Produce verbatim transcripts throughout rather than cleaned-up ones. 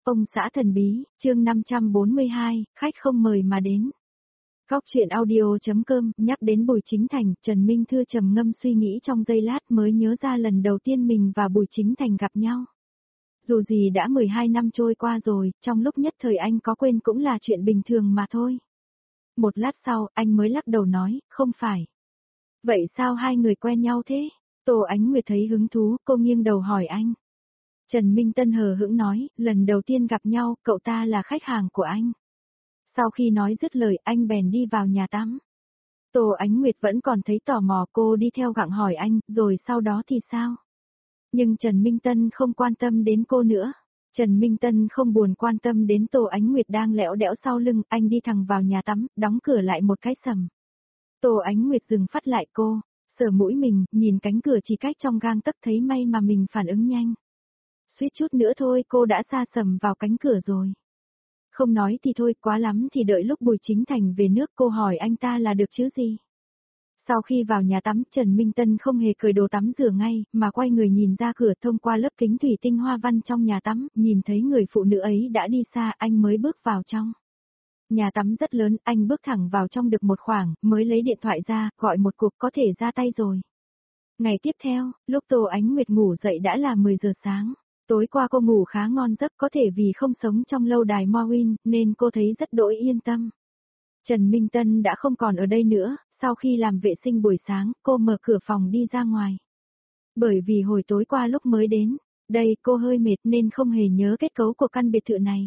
Ông xã thần bí, chương năm trăm bốn mươi hai, khách không mời mà đến. Góc chuyện audio.com, nhắc đến Bùi Chính Thành, Trần Minh Thư trầm ngâm suy nghĩ trong giây lát mới nhớ ra lần đầu tiên mình và Bùi Chính Thành gặp nhau. Dù gì đã mười hai năm trôi qua rồi, trong lúc nhất thời anh có quên cũng là chuyện bình thường mà thôi. Một lát sau, anh mới lắc đầu nói, không phải. Vậy sao hai người quen nhau thế? Tô Ánh Nguyệt thấy hứng thú, cô nghiêng đầu hỏi anh. Trần Minh Tân hờ hững nói, lần đầu tiên gặp nhau, cậu ta là khách hàng của anh. Sau khi nói dứt lời, anh bèn đi vào nhà tắm. Tô Ánh Nguyệt vẫn còn thấy tò mò, cô đi theo gặng hỏi anh, rồi sau đó thì sao? Nhưng Trần Minh Tân không quan tâm đến cô nữa. Trần Minh Tân không buồn quan tâm đến Tô Ánh Nguyệt đang lẽo đẽo sau lưng, anh đi thẳng vào nhà tắm, đóng cửa lại một cái sầm. Tô Ánh Nguyệt dừng phát lại cô, sờ mũi mình, nhìn cánh cửa chỉ cách trong gang tấc, thấy may mà mình phản ứng nhanh. Suýt chút nữa thôi cô đã sa sầm vào cánh cửa rồi. Không nói thì thôi, quá lắm thì đợi lúc Bùi Chính Thành về nước cô hỏi anh ta là được chứ gì. Sau khi vào nhà tắm, Trần Minh Tân không hề cởi đồ tắm rửa ngay, mà quay người nhìn ra cửa thông qua lớp kính thủy tinh hoa văn trong nhà tắm, nhìn thấy người phụ nữ ấy đã đi xa, anh mới bước vào trong. Nhà tắm rất lớn, anh bước thẳng vào trong được một khoảng, mới lấy điện thoại ra, gọi một cuộc có thể ra tay rồi. Ngày tiếp theo, lúc Tô Ánh Nguyệt ngủ dậy đã là mười giờ sáng. Tối qua cô ngủ khá ngon giấc, có thể vì không sống trong lâu đài Morwin, nên cô thấy rất đỗi yên tâm. Trần Minh Tân đã không còn ở đây nữa, sau khi làm vệ sinh buổi sáng, cô mở cửa phòng đi ra ngoài. Bởi vì hồi tối qua lúc mới đến, đây cô hơi mệt nên không hề nhớ kết cấu của căn biệt thự này.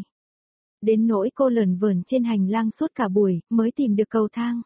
Đến nỗi cô lởn vởn trên hành lang suốt cả buổi, mới tìm được cầu thang.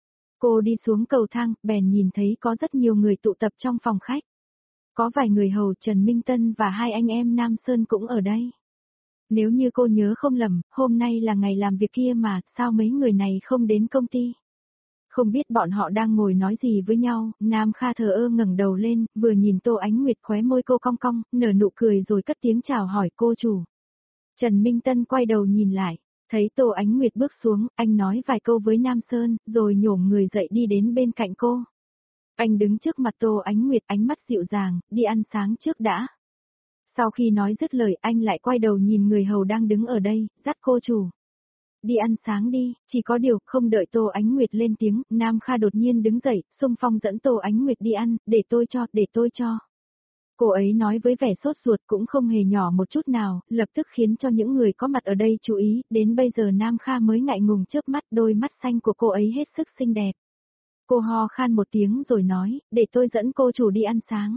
Cô đi xuống cầu thang, bèn nhìn thấy có rất nhiều người tụ tập trong phòng khách. Có vài người hầu Trần Minh Tân và hai anh em Nam Sơn cũng ở đây. Nếu như cô nhớ không lầm, hôm nay là ngày làm việc kia mà, sao mấy người này không đến công ty? Không biết bọn họ đang ngồi nói gì với nhau, Nam Kha thờ ơ ngẩng đầu lên, vừa nhìn Tô Ánh Nguyệt khóe môi cô cong cong, nở nụ cười rồi cất tiếng chào hỏi cô chủ. Trần Minh Tân quay đầu nhìn lại, thấy Tô Ánh Nguyệt bước xuống, anh nói vài câu với Nam Sơn, rồi nhổm người dậy đi đến bên cạnh cô. Anh đứng trước mặt Tô Ánh Nguyệt, ánh mắt dịu dàng, đi ăn sáng trước đã. Sau khi nói dứt lời, anh lại quay đầu nhìn người hầu đang đứng ở đây, dắt cô chủ. Đi ăn sáng đi, chỉ có điều, không đợi Tô Ánh Nguyệt lên tiếng, Nam Kha đột nhiên đứng dậy, xung phong dẫn Tô Ánh Nguyệt đi ăn, để tôi cho, để tôi cho. Cô ấy nói với vẻ sốt ruột cũng không hề nhỏ một chút nào, lập tức khiến cho những người có mặt ở đây chú ý, đến bây giờ Nam Kha mới ngại ngùng chớp mắt, đôi mắt xanh của cô ấy hết sức xinh đẹp. Cô ho khan một tiếng rồi nói, để tôi dẫn cô chủ đi ăn sáng.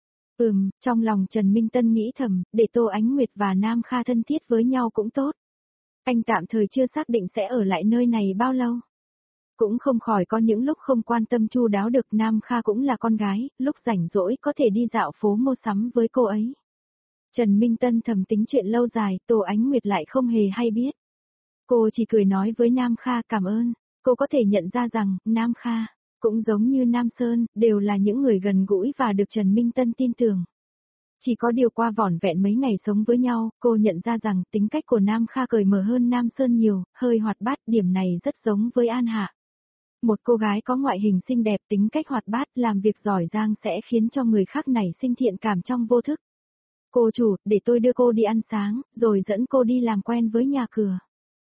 Ừm, trong lòng Trần Minh Tân nghĩ thầm, để Tô Ánh Nguyệt và Nam Kha thân thiết với nhau cũng tốt. Anh tạm thời chưa xác định sẽ ở lại nơi này bao lâu. Cũng không khỏi có những lúc không quan tâm chu đáo được, Nam Kha cũng là con gái, lúc rảnh rỗi có thể đi dạo phố mua sắm với cô ấy. Trần Minh Tân thầm tính chuyện lâu dài, Tô Ánh Nguyệt lại không hề hay biết. Cô chỉ cười nói với Nam Kha cảm ơn, cô có thể nhận ra rằng, Nam Kha, cũng giống như Nam Sơn, đều là những người gần gũi và được Trần Minh Tân tin tưởng. Chỉ có điều qua vỏn vẹn mấy ngày sống với nhau, cô nhận ra rằng tính cách của Nam Kha cởi mở hơn Nam Sơn nhiều, hơi hoạt bát, điểm này rất giống với An Hạ. Một cô gái có ngoại hình xinh đẹp, tính cách hoạt bát, làm việc giỏi giang sẽ khiến cho người khác nảy sinh thiện cảm trong vô thức. Cô chủ, để tôi đưa cô đi ăn sáng, rồi dẫn cô đi làm quen với nhà cửa.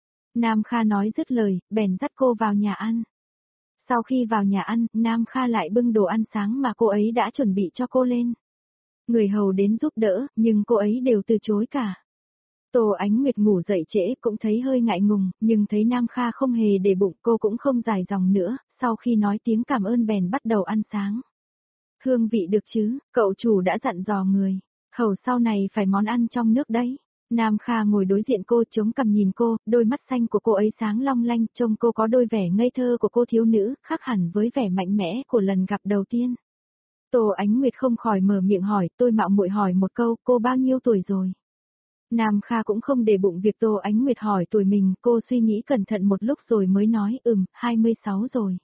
Nam Kha nói dứt lời, bèn dắt cô vào nhà ăn. Sau khi vào nhà ăn, Nam Kha lại bưng đồ ăn sáng mà cô ấy đã chuẩn bị cho cô lên. Người hầu đến giúp đỡ, nhưng cô ấy đều từ chối cả. Tô Ánh Nguyệt ngủ dậy trễ cũng thấy hơi ngại ngùng, nhưng thấy Nam Kha không hề để bụng, cô cũng không dài dòng nữa, sau khi nói tiếng cảm ơn bèn bắt đầu ăn sáng. Hương vị được chứ, cậu chủ đã dặn dò người, hầu sau này phải món ăn trong nước đấy. Nam Kha ngồi đối diện cô, chống cằm nhìn cô, đôi mắt xanh của cô ấy sáng long lanh, trông cô có đôi vẻ ngây thơ của cô thiếu nữ, khác hẳn với vẻ mạnh mẽ của lần gặp đầu tiên. Tô Ánh Nguyệt không khỏi mở miệng hỏi, tôi mạo muội hỏi một câu, cô bao nhiêu tuổi rồi? Nam Kha cũng không để bụng việc Tô Ánh Nguyệt hỏi tuổi mình, cô suy nghĩ cẩn thận một lúc rồi mới nói, ừm, hai mươi sáu rồi.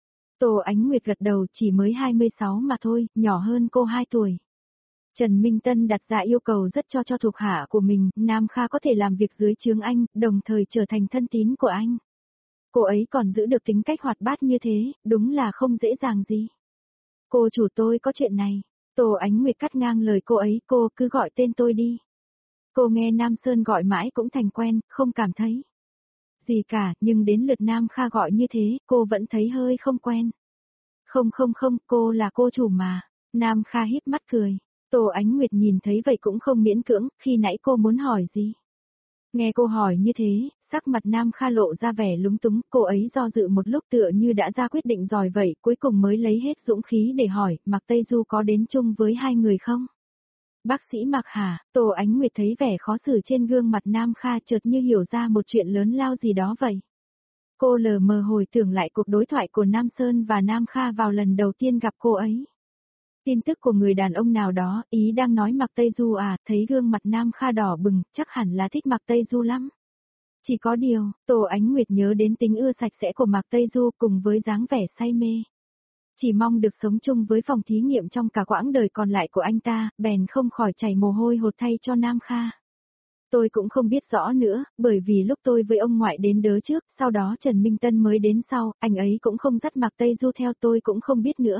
Tô Ánh Nguyệt gật đầu, chỉ mới hai mươi sáu mà thôi, nhỏ hơn cô hai tuổi. Trần Minh Tân đặt ra yêu cầu rất cho cho thuộc hạ của mình, Nam Kha có thể làm việc dưới trướng anh, đồng thời trở thành thân tín của anh. Cô ấy còn giữ được tính cách hoạt bát như thế, đúng là không dễ dàng gì. Cô chủ tôi có chuyện này. Tô Ánh Nguyệt cắt ngang lời cô ấy, cô cứ gọi tên tôi đi. Cô nghe Nam Sơn gọi mãi cũng thành quen, không cảm thấy gì cả, nhưng đến lượt Nam Kha gọi như thế, cô vẫn thấy hơi không quen. Không không không, cô là cô chủ mà. Nam Kha híp mắt cười. Tô Ánh Nguyệt nhìn thấy vậy cũng không miễn cưỡng, khi nãy cô muốn hỏi gì. Nghe cô hỏi như thế, sắc mặt Nam Kha lộ ra vẻ lúng túng, cô ấy do dự một lúc tựa như đã ra quyết định rồi vậy, cuối cùng mới lấy hết dũng khí để hỏi, Mạc Tây Du có đến chung với hai người không? Bác sĩ Mạc hả? Tô Ánh Nguyệt thấy vẻ khó xử trên gương mặt Nam Kha chợt như hiểu ra một chuyện lớn lao gì đó vậy. Cô lờ mờ hồi tưởng lại cuộc đối thoại của Nam Sơn và Nam Kha vào lần đầu tiên gặp cô ấy. Tin tức của người đàn ông nào đó, ý đang nói Mạc Tây Du à, thấy gương mặt Nam Kha đỏ bừng, chắc hẳn là thích Mạc Tây Du lắm. Chỉ có điều, Tô Ánh Nguyệt nhớ đến tính ưa sạch sẽ của Mạc Tây Du cùng với dáng vẻ say mê. Chỉ mong được sống chung với phòng thí nghiệm trong cả quãng đời còn lại của anh ta, bèn không khỏi chảy mồ hôi hột thay cho Nam Kha. Tôi cũng không biết rõ nữa, bởi vì lúc tôi với ông ngoại đến đớ trước, sau đó Trần Minh Tân mới đến sau, anh ấy cũng không dắt Mạc Tây Du theo, tôi cũng không biết nữa.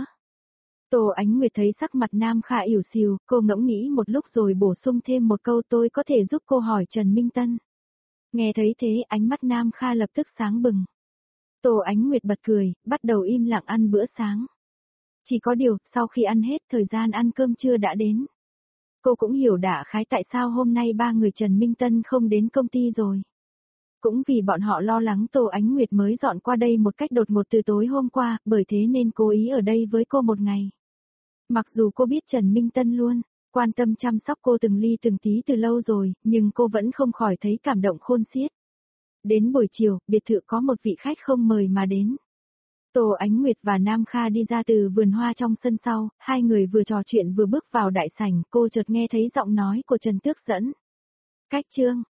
Tô Ánh Nguyệt thấy sắc mặt Nam Kha ỉu xìu, cô ngẫm nghĩ một lúc rồi bổ sung thêm một câu, tôi có thể giúp cô hỏi Trần Minh Tân. Nghe thấy thế ánh mắt Nam Kha lập tức sáng bừng. Tô Ánh Nguyệt bật cười, bắt đầu im lặng ăn bữa sáng. Chỉ có điều, sau khi ăn hết thời gian ăn cơm trưa đã đến. Cô cũng hiểu đại khái tại sao hôm nay ba người Trần Minh Tân không đến công ty rồi. Cũng vì bọn họ lo lắng Tô Ánh Nguyệt mới dọn qua đây một cách đột ngột từ tối hôm qua, bởi thế nên cố ý ở đây với cô một ngày. Mặc dù cô biết Trần Minh Tân luôn quan tâm chăm sóc cô từng ly từng tí từ lâu rồi, nhưng cô vẫn không khỏi thấy cảm động khôn xiết. Đến buổi chiều, biệt thự có một vị khách không mời mà đến. Tô Ánh Nguyệt và Nam Kha đi ra từ vườn hoa trong sân sau, hai người vừa trò chuyện vừa bước vào đại sảnh, cô chợt nghe thấy giọng nói của Trần Tước Dẫn. Cách Trương,